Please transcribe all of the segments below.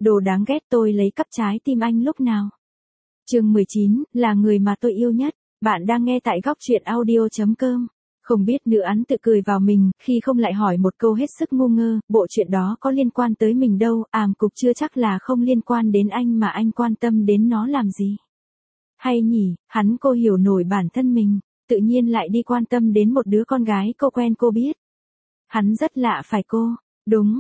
Đồ đáng ghét, tôi lấy cắp trái tim anh lúc nào. Chương 19, là người mà tôi yêu nhất. Bạn đang nghe tại góc truyện audio.com. Không biết nữ án tự cười vào mình, khi không lại hỏi một câu hết sức ngu ngơ, bộ chuyện đó có liên quan tới mình đâu, cục chưa chắc là không liên quan đến anh mà anh quan tâm đến nó làm gì. Hay nhỉ, cô hiểu nổi bản thân mình, tự nhiên lại đi quan tâm đến một đứa con gái cô quen cô biết. Hắn rất lạ phải cô. Đúng,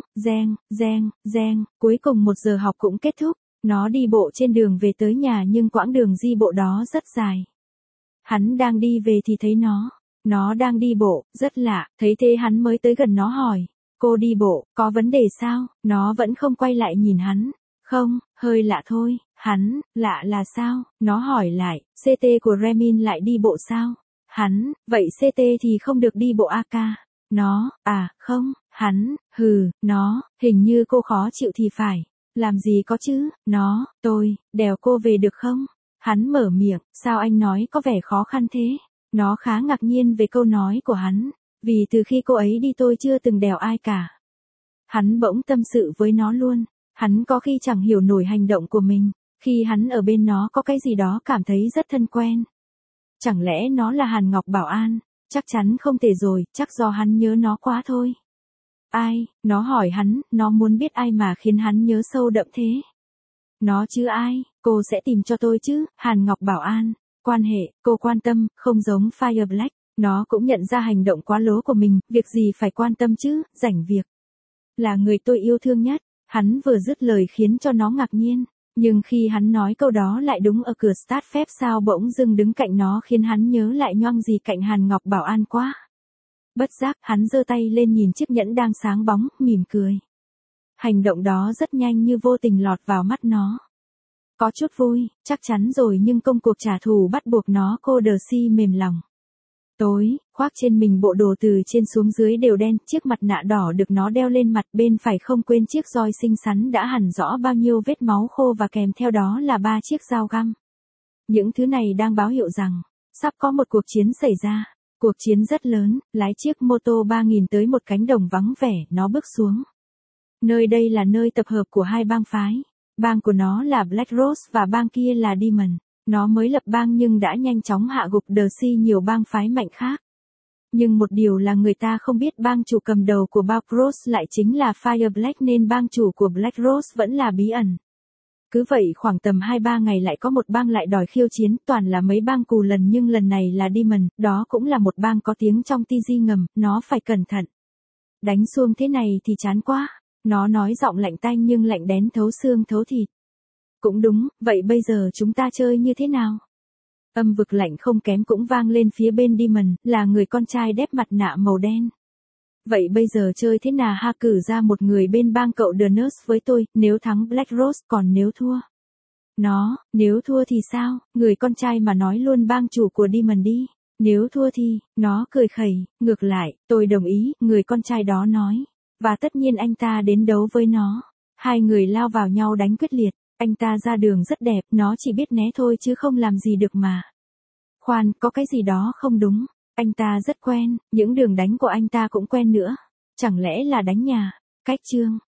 reng, cuối cùng 1 giờ học cũng kết thúc, nó đi bộ trên đường về tới nhà nhưng quãng đường đi bộ đó rất dài. Hắn đang đi về thì thấy nó đang đi bộ, rất lạ, thấy thế hắn mới tới gần nó hỏi, cô đi bộ, có vấn đề sao? Nó vẫn không quay lại nhìn hắn, không, hơi lạ thôi, lạ là sao? Nó hỏi lại, CT của Remin lại đi bộ sao? Vậy CT thì không được đi bộ a ca. Nó, không, nó, hình như cô khó chịu thì phải. Làm gì có chứ, tôi, đèo cô về được không? Hắn mở miệng, sao anh nói có vẻ khó khăn thế? Nó khá ngạc nhiên về câu nói của hắn, vì từ khi cô ấy đi tôi chưa từng đèo ai cả. Hắn bỗng tâm sự với nó luôn, hắn có khi chẳng hiểu nổi hành động của mình, khi hắn ở bên nó có cái gì đó cảm thấy rất thân quen. Chẳng lẽ nó là Hàn Ngọc Bảo An? Chắc chắn không thể rồi, chắc do hắn nhớ nó quá thôi. Ai? Nó hỏi hắn, nó muốn biết ai mà khiến hắn nhớ sâu đậm thế. Nó chứ ai, cô sẽ tìm cho tôi chứ, Hàn Ngọc Bảo An. Quan hệ, cô quan tâm, không giống Fire Black. Nó cũng nhận ra hành động quá lố của mình, việc gì phải quan tâm chứ, rảnh việc. Là người tôi yêu thương nhất. Hắn vừa dứt lời khiến cho nó ngạc nhiên. Nhưng khi hắn nói câu đó lại đúng ở cửa start phép sao bỗng dưng đứng cạnh nó khiến hắn nhớ lại nhoang gì cạnh Hàn Ngọc Bảo An quá. Bất giác, hắn giơ tay lên nhìn chiếc nhẫn đang sáng bóng, mỉm cười. Hành động đó rất nhanh như vô tình lọt vào mắt nó. Có chút vui, chắc chắn rồi nhưng công cuộc trả thù bắt buộc nó cô đờ si mềm lòng. Tối, khoác trên mình bộ đồ từ trên xuống dưới đều đen, chiếc mặt nạ đỏ được nó đeo lên mặt bên phải không quên chiếc roi xinh xắn đã hẳn rõ bao nhiêu vết máu khô và kèm theo đó là 3 chiếc dao găm. Những thứ này đang báo hiệu rằng, sắp có một cuộc chiến xảy ra. Cuộc chiến rất lớn, lái chiếc mô tô 3000 tới một cánh đồng vắng vẻ, nó bước xuống. Nơi đây là nơi tập hợp của 2 bang phái. Bang của nó là Black Rose và bang kia là Demon. Nó mới lập bang nhưng đã nhanh chóng hạ gục Darcy nhiều bang phái mạnh khác. Nhưng một điều là người ta không biết bang chủ cầm đầu của Black Rose lại chính là Fire Black nên bang chủ của Black Rose vẫn là bí ẩn. Cứ vậy khoảng tầm 2-3 ngày lại có một bang lại đòi khiêu chiến, toàn là mấy bang cù lần nhưng lần này là Demon, đó cũng là một bang có tiếng trong TG ngầm, nó phải cẩn thận. Đánh xuông thế này thì chán quá, nó nói giọng lạnh tanh nhưng lạnh đến thấu xương thấu thịt. Cũng đúng, vậy bây giờ chúng ta chơi như thế nào? Âm vực lạnh không kém cũng vang lên phía bên Demon, là người con trai đép mặt nạ màu đen. Vậy bây giờ chơi thế nào ha, cử ra một người bên bang cậu The Nurse với tôi, nếu thắng Black Rose còn nếu thua. Nếu thua thì sao, người con trai mà nói luôn bang chủ của Demon đi. Nếu thua thì, nó cười khẩy, ngược lại, tôi đồng ý, người con trai đó nói. Và tất nhiên anh ta đến đấu với nó. 2 người lao vào nhau đánh quyết liệt, anh ta ra đường rất đẹp, nó chỉ biết né thôi chứ không làm gì được mà. Khoan, có cái gì đó không đúng. Anh ta rất quen, những đường đánh của anh ta cũng quen nữa. Chẳng lẽ là đánh nhà? Cách chương.